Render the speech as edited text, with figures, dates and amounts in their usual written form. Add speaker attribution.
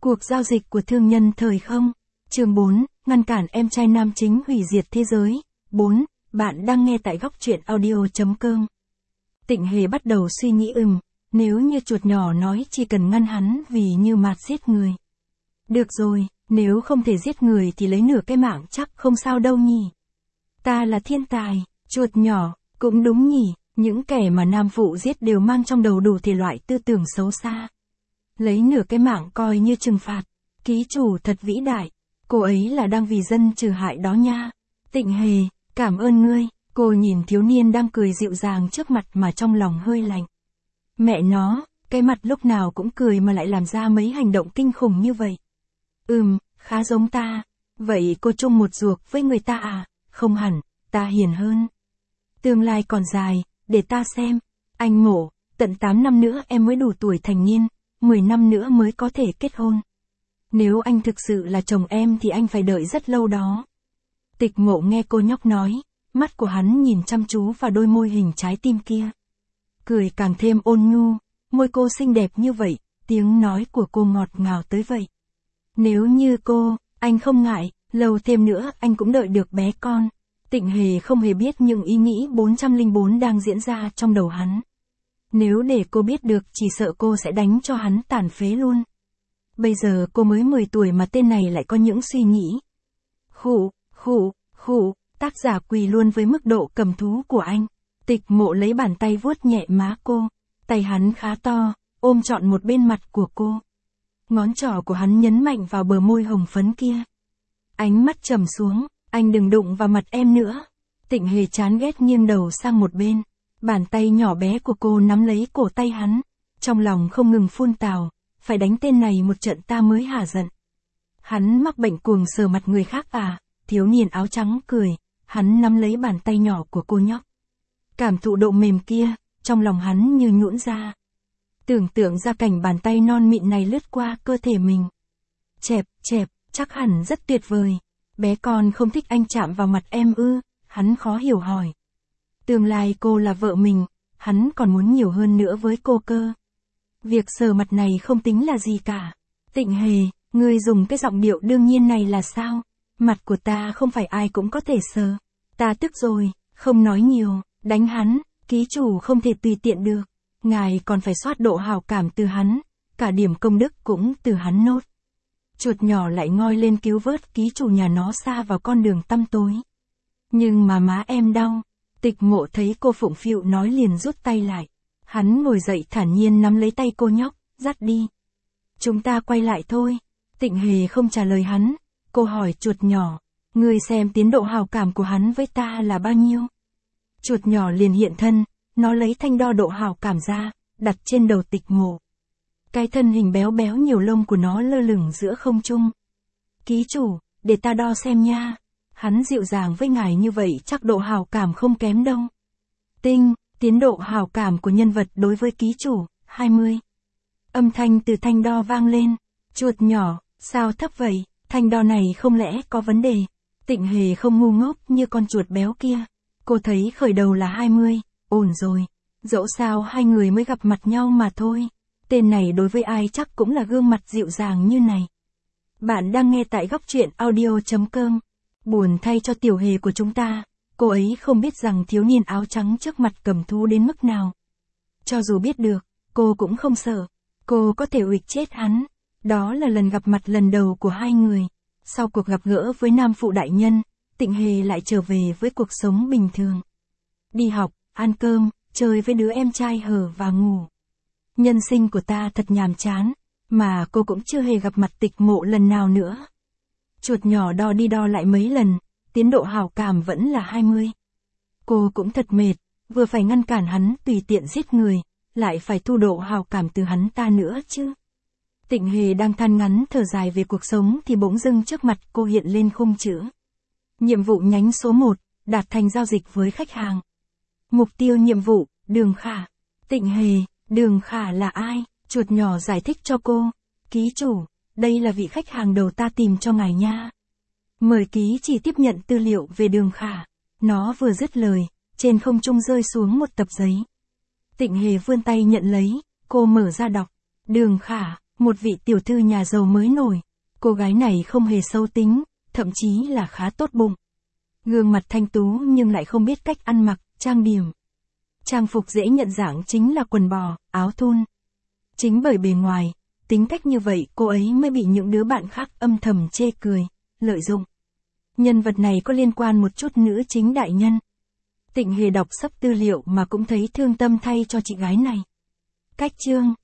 Speaker 1: Cuộc giao dịch của thương nhân thời không. Chương 4, ngăn cản em trai nam chính hủy diệt thế giới. 4, bạn đang nghe tại góc truyện audio.com. Tịnh Hề bắt đầu suy nghĩ nếu như chuột nhỏ nói chỉ cần ngăn hắn vì như mạt giết người. Được rồi, nếu không thể giết người thì lấy nửa cái mạng chắc không sao đâu nhỉ. Ta là thiên tài, chuột nhỏ, cũng đúng nhỉ, những kẻ mà nam phụ giết đều mang trong đầu đủ thể loại tư tưởng xấu xa. Lấy nửa cái mạng coi như trừng phạt, ký chủ thật vĩ đại, cô ấy là đang vì dân trừ hại đó nha. Tịnh Hề, cảm ơn ngươi, cô nhìn thiếu niên đang cười dịu dàng trước mặt mà trong lòng hơi lạnh. Mẹ nó, cái mặt lúc nào cũng cười mà lại làm ra mấy hành động kinh khủng như vậy. Khá giống ta. Vậy cô chung một ruột với người ta à? Không hẳn, ta hiền hơn. Tương lai còn dài, để ta xem. Anh Mộ, tận 8 năm nữa em mới đủ tuổi thành niên, 10 năm nữa mới có thể kết hôn. Nếu anh thực sự là chồng em thì anh phải đợi rất lâu đó. Tịch Mộ nghe cô nhóc nói, mắt của hắn nhìn chăm chú vào đôi môi hình trái tim kia. Cười càng thêm ôn nhu, môi cô xinh đẹp như vậy, tiếng nói của cô ngọt ngào tới vậy. Nếu như cô, anh không ngại, lâu thêm nữa anh cũng đợi được bé con. Tịnh Hề không hề biết những ý nghĩ 404 đang diễn ra trong đầu hắn. Nếu để cô biết được chỉ sợ cô sẽ đánh cho hắn tàn phế luôn. Bây giờ cô mới 10 tuổi mà tên này lại có những suy nghĩ. Khụ, tác giả quỳ luôn với mức độ cầm thú của anh. Tịch Mộ lấy bàn tay vuốt nhẹ má cô, tay hắn khá to, ôm trọn một bên mặt của cô. Ngón trỏ của hắn nhấn mạnh vào bờ môi hồng phấn kia. Ánh mắt trầm xuống, anh đừng đụng vào mặt em nữa. Tịnh Hề chán ghét nghiêng đầu sang một bên. Bàn tay nhỏ bé của cô nắm lấy cổ tay hắn, trong lòng không ngừng phun tào, phải đánh tên này một trận ta mới hả giận. Hắn mắc bệnh cuồng sờ mặt người khác à? Thiếu niên áo trắng cười, hắn nắm lấy bàn tay nhỏ của cô nhóc. Cảm thụ độ mềm kia, trong lòng hắn như nhũn ra. Tưởng tượng ra cảnh bàn tay non mịn này lướt qua cơ thể mình. Chẹp, chắc hẳn rất tuyệt vời. Bé con không thích anh chạm vào mặt em ư? Hắn khó hiểu hỏi. Tương lai cô là vợ mình, hắn còn muốn nhiều hơn nữa với cô cơ. Việc sờ mặt này không tính là gì cả. Tịnh Hề, ngươi dùng cái giọng điệu đương nhiên này là sao? Mặt của ta không phải ai cũng có thể sờ. Ta tức rồi, không nói nhiều, đánh hắn, ký chủ không thể tùy tiện được. Ngài còn phải soát độ hào cảm từ hắn, cả điểm công đức cũng từ hắn nốt. Chuột nhỏ lại ngoi lên cứu vớt ký chủ nhà nó xa vào con đường tăm tối. Nhưng mà má em đau. Tịch Mộ thấy cô phụng phịu nói liền rút tay lại. Hắn ngồi dậy thản nhiên nắm lấy tay cô nhóc, dắt đi. Chúng ta quay lại thôi. Tịnh Hề không trả lời hắn. Cô hỏi chuột nhỏ, ngươi xem tiến độ hào cảm của hắn với ta là bao nhiêu? Chuột nhỏ liền hiện thân, nó lấy thanh đo độ hào cảm ra, đặt trên đầu Tịch Mộ. Cái thân hình béo béo nhiều lông của nó lơ lửng giữa không trung. Ký chủ, để ta đo xem nha. Hắn dịu dàng với ngài như vậy chắc độ hào cảm không kém đâu. Tiến độ hào cảm của nhân vật đối với ký chủ, 20. Âm thanh từ thanh đo vang lên. Chuột nhỏ, sao thấp vậy? Thanh đo này không lẽ có vấn đề? Tịnh Hề không ngu ngốc như con chuột béo kia. Cô thấy khởi đầu là 20, ổn rồi. Dẫu sao hai người mới gặp mặt nhau mà thôi. Tên này đối với ai chắc cũng là gương mặt dịu dàng như này. Bạn đang nghe tại góc truyện audio.com. Buồn thay cho Tiểu Hề của chúng ta, cô ấy không biết rằng thiếu niên áo trắng trước mặt cầm thú đến mức nào. Cho dù biết được, cô cũng không sợ. Cô có thể uỵch chết hắn. Đó là lần gặp mặt lần đầu của hai người. Sau cuộc gặp gỡ với nam phụ đại nhân, Tịnh Hề lại trở về với cuộc sống bình thường. Đi học, ăn cơm, chơi với đứa em trai hở và ngủ. Nhân sinh của ta thật nhàm chán, mà cô cũng chưa hề gặp mặt Tịch Mộ lần nào nữa. Chuột nhỏ đo đi đo lại mấy lần, tiến độ hào cảm vẫn là 20. Cô cũng thật mệt, vừa phải ngăn cản hắn tùy tiện giết người, lại phải thu độ hào cảm từ hắn ta nữa chứ. Tịnh Hề đang than ngắn thở dài về cuộc sống thì bỗng dưng trước mặt cô hiện lên khung chữ. Nhiệm vụ nhánh số 1, đạt thành giao dịch với khách hàng. Mục tiêu nhiệm vụ, Đường Khả. Tịnh Hề, Đường Khả là ai? Chuột nhỏ giải thích cho cô. Ký chủ, đây là vị khách hàng đầu ta tìm cho ngài nha. Mời ký chỉ tiếp nhận tư liệu về Đường Khả. Nó vừa dứt lời, trên không trung rơi xuống một tập giấy. Tịnh Hề vươn tay nhận lấy, cô mở ra đọc. Đường Khả, Một vị tiểu thư nhà giàu mới nổi. Cô gái này không hề xấu tính, thậm chí là khá tốt bụng. Gương mặt thanh tú nhưng lại không biết cách ăn mặc, trang điểm. Trang phục dễ nhận dạng chính là quần bò, áo thun. Chính bởi bề ngoài, tính cách như vậy cô ấy mới bị những đứa bạn khác âm thầm chê cười, lợi dụng. Nhân vật này có liên quan một chút nữa chính đại nhân. Tịnh Hề đọc sắp tư liệu mà cũng thấy thương tâm thay cho chị gái này. Cách chương